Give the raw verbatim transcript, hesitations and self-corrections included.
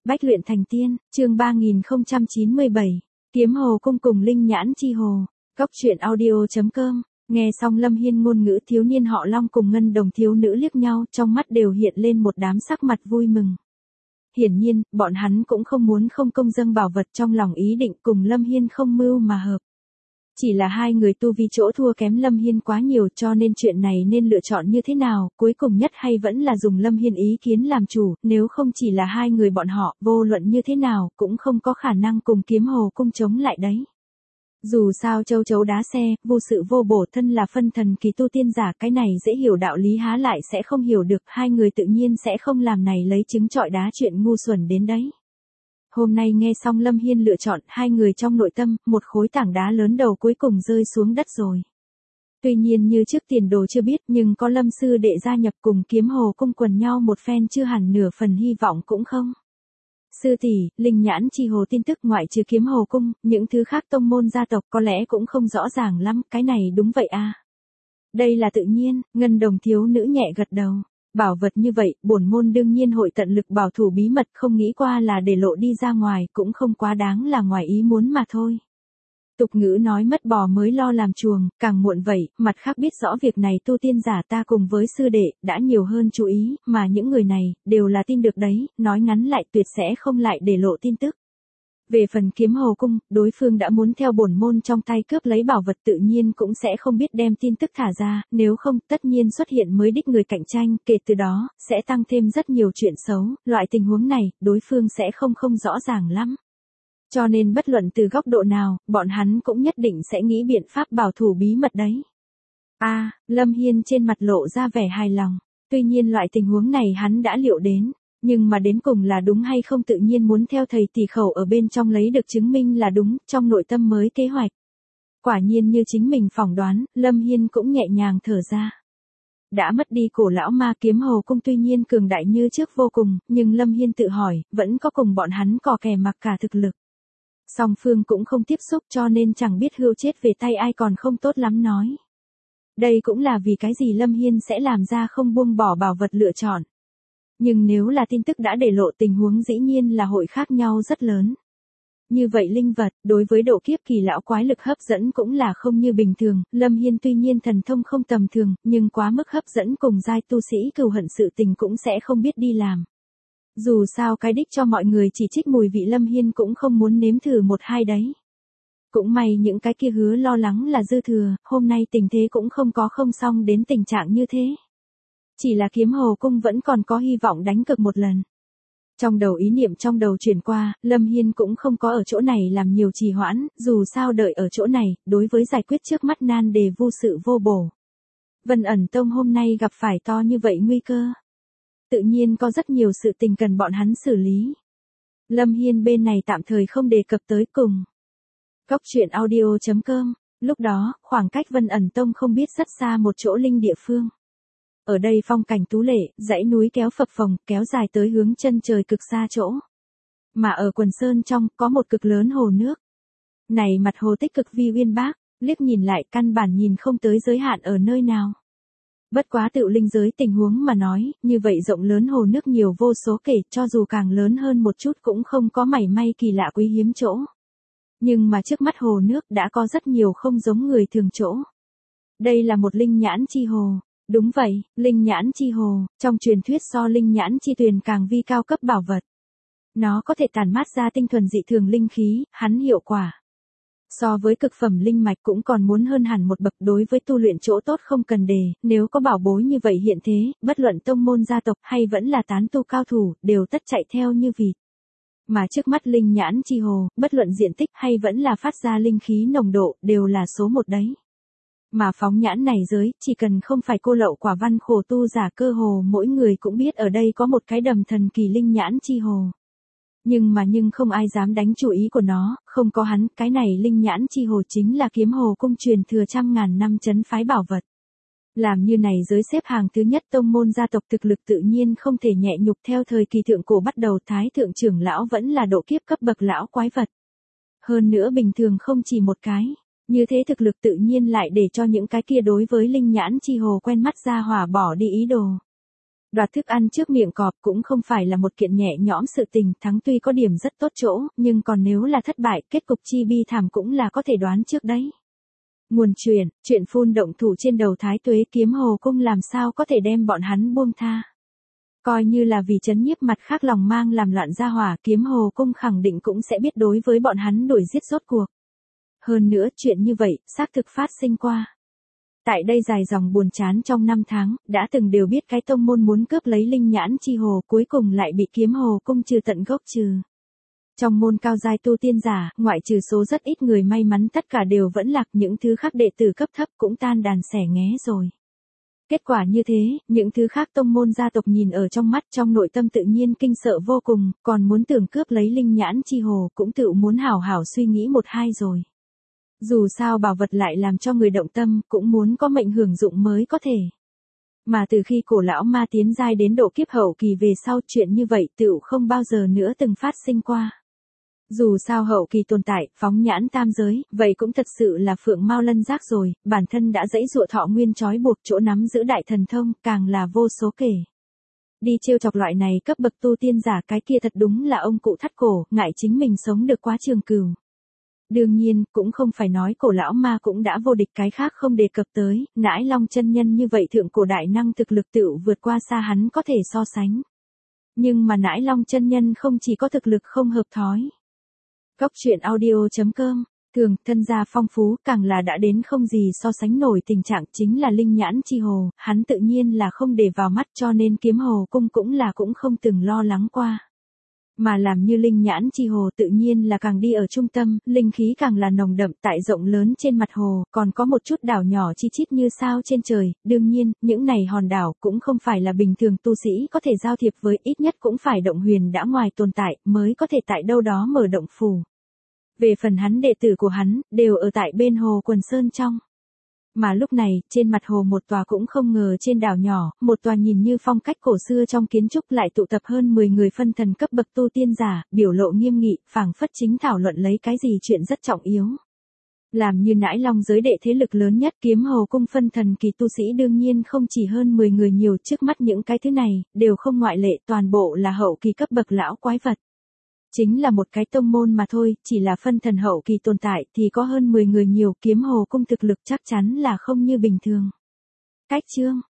Bách luyện thành tiên, chương ba nghìn không trăm chín mươi bảy, Kiếm Hồ Cung cùng Linh Nhãn Chi Hồ. Góc truyện audio chấm com. Nghe xong Lâm Hiên ngôn ngữ, thiếu niên họ Long cùng ngân đồng thiếu nữ liếc nhau, trong mắt đều hiện lên một đám sắc mặt vui mừng. Hiển nhiên, bọn hắn cũng không muốn không công dâng bảo vật, trong lòng ý định cùng Lâm Hiên không mưu mà hợp. Chỉ là hai người tu vi chỗ thua kém Lâm Hiên quá nhiều, cho nên chuyện này nên lựa chọn như thế nào, cuối cùng nhất hay vẫn là dùng Lâm Hiên ý kiến làm chủ, nếu không chỉ là hai người bọn họ, vô luận như thế nào, cũng không có khả năng cùng Kiếm Hồ Cung chống lại đấy. Dù sao châu chấu đá xe, vô sự vô bổ, thân là phân thần kỳ tu tiên giả, cái này dễ hiểu đạo lý há lại sẽ không hiểu được, hai người tự nhiên sẽ không làm này lấy trứng trọi đá chuyện ngu xuẩn đến đấy. Hôm nay nghe xong Lâm Hiên lựa chọn, hai người trong nội tâm, một khối tảng đá lớn đầu cuối cùng rơi xuống đất rồi. Tuy nhiên như trước tiền đồ chưa biết, nhưng có Lâm sư đệ gia nhập cùng Kiếm Hồ Cung quần nhau một phen, chưa hẳn nửa phần hy vọng cũng không. Sư tỷ, Linh Nhãn Chi Hồ tin tức ngoại trừ Kiếm Hồ Cung, những thứ khác tông môn gia tộc có lẽ cũng không rõ ràng lắm, cái này đúng vậy à. Đây là tự nhiên, ngân đồng thiếu nữ nhẹ gật đầu. Bảo vật như vậy, bổn môn đương nhiên hội tận lực bảo thủ bí mật, không nghĩ qua là để lộ đi ra ngoài, cũng không quá đáng là ngoài ý muốn mà thôi. Tục ngữ nói mất bò mới lo làm chuồng, càng muộn vậy, mặt khác biết rõ việc này tu tiên giả ta cùng với sư đệ, đã nhiều hơn chú ý, mà những người này, đều là tin được đấy, nói ngắn lại tuyệt sẽ không lại để lộ tin tức. Về phần Kiếm Hồ Cung, đối phương đã muốn theo bổn môn trong tay cướp lấy bảo vật, tự nhiên cũng sẽ không biết đem tin tức thả ra, nếu không, tất nhiên xuất hiện mới đích người cạnh tranh, kể từ đó, sẽ tăng thêm rất nhiều chuyện xấu, loại tình huống này, đối phương sẽ không không rõ ràng lắm. Cho nên bất luận từ góc độ nào, bọn hắn cũng nhất định sẽ nghĩ biện pháp bảo thủ bí mật đấy. A, à, Lâm Hiên trên mặt lộ ra vẻ hài lòng, tuy nhiên loại tình huống này hắn đã liệu đến. Nhưng mà đến cùng là đúng hay không tự nhiên muốn theo thầy tỷ khẩu ở bên trong lấy được chứng minh là đúng, trong nội tâm mới kế hoạch. Quả nhiên như chính mình phỏng đoán, Lâm Hiên cũng nhẹ nhàng thở ra. Đã mất đi cổ lão ma, Kiếm Hồ Cung tuy nhiên cường đại như trước vô cùng, nhưng Lâm Hiên tự hỏi, vẫn có cùng bọn hắn cò kè mặc cả thực lực. Song phương cũng không tiếp xúc, cho nên chẳng biết hưu chết về tay ai còn không tốt lắm nói. Đây cũng là vì cái gì Lâm Hiên sẽ làm ra không buông bỏ bảo vật lựa chọn. Nhưng nếu là tin tức đã để lộ, tình huống dĩ nhiên là hội khác nhau rất lớn. Như vậy linh vật, đối với độ kiếp kỳ lão quái lực hấp dẫn cũng là không như bình thường, Lâm Hiên tuy nhiên thần thông không tầm thường, nhưng quá mức hấp dẫn cùng giai tu sĩ cừu hận sự tình cũng sẽ không biết đi làm. Dù sao cái đích cho mọi người chỉ trích mùi vị Lâm Hiên cũng không muốn nếm thử một hai đấy. Cũng may những cái kia hứa lo lắng là dư thừa, hôm nay tình thế cũng không có không xong đến tình trạng như thế. Chỉ là Kiếm Hồ Cung vẫn còn có hy vọng đánh cược một lần. Trong đầu ý niệm trong đầu chuyển qua, Lâm Hiên cũng không có ở chỗ này làm nhiều trì hoãn, dù sao đợi ở chỗ này, đối với giải quyết trước mắt nan đề vô sự vô bổ. Vân ẩn tông hôm nay gặp phải to như vậy nguy cơ. Tự nhiên có rất nhiều sự tình cần bọn hắn xử lý. Lâm Hiên bên này tạm thời không đề cập tới cùng. Góc truyện audio chấm com, lúc đó, khoảng cách Vân ẩn tông không biết rất xa một chỗ linh địa phương. Ở đây phong cảnh tú lệ, dãy núi kéo phập phồng, kéo dài tới hướng chân trời cực xa chỗ. Mà ở quần sơn trong, có một cực lớn hồ nước. Này mặt hồ tích cực vi uyên bác, liếc nhìn lại căn bản nhìn không tới giới hạn ở nơi nào. Bất quá tự linh giới tình huống mà nói, như vậy rộng lớn hồ nước nhiều vô số kể, cho dù càng lớn hơn một chút cũng không có mảy may kỳ lạ quý hiếm chỗ. Nhưng mà trước mắt hồ nước đã có rất nhiều không giống người thường chỗ. Đây là một linh nhãn chi hồ. Đúng vậy, Linh Nhãn Chi Hồ, trong truyền thuyết so Linh Nhãn Chi Tuyền càng vi cao cấp bảo vật. Nó có thể tản mát ra tinh thuần dị thường linh khí, hắn hiệu quả. So với cực phẩm linh mạch cũng còn muốn hơn hẳn một bậc, đối với tu luyện chỗ tốt không cần đề, nếu có bảo bối như vậy hiện thế, bất luận tông môn gia tộc hay vẫn là tán tu cao thủ, đều tất chạy theo như vịt. Mà trước mắt Linh Nhãn Chi Hồ, bất luận diện tích hay vẫn là phát ra linh khí nồng độ, đều là số một đấy. Mà phóng nhãn này giới, chỉ cần không phải cô lậu quả văn khổ tu giả, cơ hồ mỗi người cũng biết ở đây có một cái đầm thần kỳ Linh Nhãn Chi Hồ. Nhưng mà nhưng không ai dám đánh chủ ý của nó, không có hắn, cái này Linh Nhãn Chi Hồ chính là Kiếm Hồ Cung truyền thừa trăm ngàn năm trấn phái bảo vật. Làm như này giới xếp hàng thứ nhất tông môn gia tộc, thực lực tự nhiên không thể nhẹ nhục, theo thời kỳ thượng cổ bắt đầu thái thượng trưởng lão vẫn là độ kiếp cấp bậc lão quái vật. Hơn nữa bình thường không chỉ một cái. Như thế thực lực tự nhiên lại để cho những cái kia đối với Linh Nhãn Chi Hồ quen mắt ra hỏa bỏ đi ý đồ. Đoạt thức ăn trước miệng cọp cũng không phải là một kiện nhẹ nhõm sự tình, thắng tuy có điểm rất tốt chỗ, nhưng còn nếu là thất bại, kết cục chi bi thảm cũng là có thể đoán trước đấy. Nguồn chuyện, chuyện phun động thủ trên đầu Thái Tuế Kiếm Hồ Cung làm sao có thể đem bọn hắn buông tha. Coi như là vì trấn nhiếp mặt khác lòng mang làm loạn gia hỏa, Kiếm Hồ Cung khẳng định cũng sẽ biết đối với bọn hắn đuổi giết rốt cuộc. Hơn nữa chuyện như vậy, xác thực phát sinh qua. Tại đây dài dòng buồn chán trong năm tháng, đã từng đều biết cái tông môn muốn cướp lấy linh nhãn chi hồ, cuối cùng lại bị Kiếm Hồ Cung trừ tận gốc trừ. Trong môn cao giai tu tiên giả, ngoại trừ số rất ít người may mắn tất cả đều vẫn lạc, những thứ khác đệ tử cấp thấp cũng tan đàn xẻ nghé rồi. Kết quả như thế, những thứ khác tông môn gia tộc nhìn ở trong mắt, trong nội tâm tự nhiên kinh sợ vô cùng, còn muốn tưởng cướp lấy linh nhãn chi hồ cũng tự muốn hảo hảo suy nghĩ một hai rồi. Dù sao bảo vật lại làm cho người động tâm, cũng muốn có mệnh hưởng dụng mới có thể. Mà từ khi cổ lão ma tiến giai đến độ kiếp hậu kỳ về sau, chuyện như vậy tựu không bao giờ nữa từng phát sinh qua. Dù sao hậu kỳ tồn tại, phóng nhãn tam giới, vậy cũng thật sự là phượng mao lân giác rồi, bản thân đã dẫy dụa thọ nguyên trói buộc chỗ nắm giữ đại thần thông, càng là vô số kể. Đi trêu chọc loại này cấp bậc tu tiên giả, cái kia thật đúng là ông cụ thắt cổ, ngại chính mình sống được quá trường cửu. Đương nhiên, cũng không phải nói cổ lão ma cũng đã vô địch, cái khác không đề cập tới, Nãi Long chân nhân như vậy thượng cổ đại năng thực lực tựu vượt qua xa hắn có thể so sánh. Nhưng mà Nãi Long chân nhân không chỉ có thực lực không hợp thói. Góc truyện audio chấm com, thường, thân gia phong phú, càng là đã đến không gì so sánh nổi tình trạng, chính là linh nhãn chi hồ, hắn tự nhiên là không để vào mắt, cho nên Kiếm Hồ Cung cũng là cũng không từng lo lắng qua. Mà làm như linh nhãn chi hồ tự nhiên là càng đi ở trung tâm, linh khí càng là nồng đậm, tại rộng lớn trên mặt hồ, còn có một chút đảo nhỏ chi chít như sao trên trời, đương nhiên, những này hòn đảo cũng không phải là bình thường tu sĩ có thể giao thiệp với, ít nhất cũng phải động huyền đã ngoài tồn tại, mới có thể tại đâu đó mở động phủ. Về phần hắn đệ tử của hắn, đều ở tại bên hồ Quần Sơn trong. Mà lúc này, trên mặt hồ một tòa cũng không ngờ trên đảo nhỏ, một tòa nhìn như phong cách cổ xưa trong kiến trúc lại tụ tập hơn mười người phân thần cấp bậc tu tiên giả, biểu lộ nghiêm nghị, phảng phất chính thảo luận lấy cái gì chuyện rất trọng yếu. Làm như Nãi Long giới đệ thế lực lớn nhất, Kiếm Hồ Cung phân thần kỳ tu sĩ đương nhiên không chỉ hơn mười người nhiều, trước mắt những cái thứ này, đều không ngoại lệ, toàn bộ là hậu kỳ cấp bậc lão quái vật. Chính là một cái tông môn mà thôi, chỉ là phân thần hậu kỳ tồn tại thì có hơn mười người nhiều, Kiếm Hồ Cung thực lực chắc chắn là không như bình thường. Cách chương